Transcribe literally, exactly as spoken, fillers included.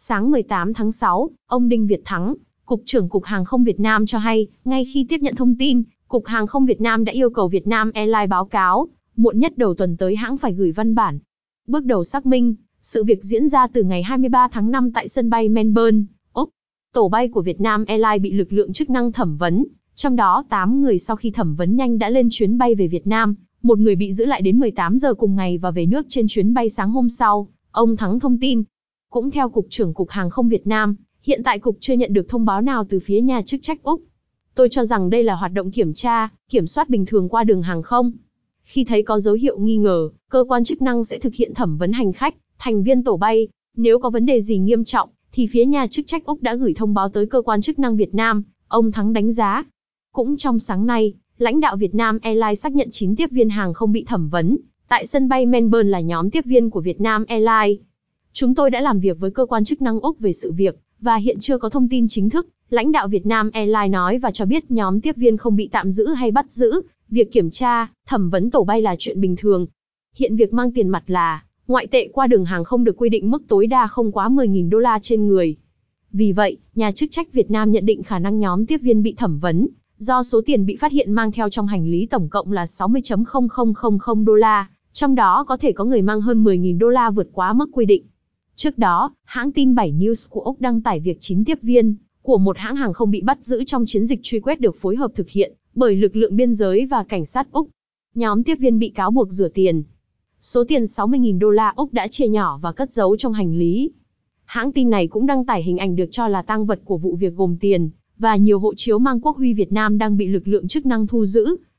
Sáng mười tám tháng sáu, ông Đinh Việt Thắng, Cục trưởng Cục Hàng không Việt Nam cho hay, ngay khi tiếp nhận thông tin, Cục Hàng không Việt Nam đã yêu cầu Vietnam Airlines báo cáo, muộn nhất đầu tuần tới hãng phải gửi văn bản. Bước đầu xác minh, sự việc diễn ra từ ngày hai mươi ba tháng năm tại sân bay Melbourne, Úc. Tổ bay của Vietnam Airlines bị lực lượng chức năng thẩm vấn, trong đó tám người sau khi thẩm vấn nhanh đã lên chuyến bay về Việt Nam, một người bị giữ lại đến mười tám giờ cùng ngày và về nước trên chuyến bay sáng hôm sau, ông Thắng thông tin. Cũng theo Cục trưởng Cục Hàng không Việt Nam, hiện tại Cục chưa nhận được thông báo nào từ phía nhà chức trách Úc. Tôi cho rằng đây là hoạt động kiểm tra, kiểm soát bình thường qua đường hàng không. Khi thấy có dấu hiệu nghi ngờ, cơ quan chức năng sẽ thực hiện thẩm vấn hành khách, thành viên tổ bay. Nếu có vấn đề gì nghiêm trọng, thì phía nhà chức trách Úc đã gửi thông báo tới cơ quan chức năng Việt Nam, ông Thắng đánh giá. Cũng trong sáng nay, lãnh đạo Vietnam Airlines xác nhận chín tiếp viên hàng không bị thẩm vấn tại sân bay Melbourne là nhóm tiếp viên của Vietnam Airlines. Chúng tôi đã làm việc với cơ quan chức năng Úc về sự việc, và hiện chưa có thông tin chính thức, lãnh đạo Vietnam Airlines nói và cho biết nhóm tiếp viên không bị tạm giữ hay bắt giữ, việc kiểm tra, thẩm vấn tổ bay là chuyện bình thường. Hiện việc mang tiền mặt là ngoại tệ qua đường hàng không được quy định mức tối đa không quá mười nghìn đô la trên người. Vì vậy, nhà chức trách Việt Nam nhận định khả năng nhóm tiếp viên bị thẩm vấn, do số tiền bị phát hiện mang theo trong hành lý tổng cộng là sáu mươi phẩy không không không không đô la, trong đó có thể có người mang hơn mười nghìn đô la vượt quá mức quy định. Trước đó, hãng tin bảy News của Úc đăng tải việc chín tiếp viên của một hãng hàng không bị bắt giữ trong chiến dịch truy quét được phối hợp thực hiện bởi lực lượng biên giới và cảnh sát Úc. Nhóm tiếp viên bị cáo buộc rửa tiền. Số tiền sáu mươi nghìn đô la Úc đã chia nhỏ và cất giấu trong hành lý. Hãng tin này cũng đăng tải hình ảnh được cho là tang vật của vụ việc gồm tiền và nhiều hộ chiếu mang quốc huy Việt Nam đang bị lực lượng chức năng thu giữ.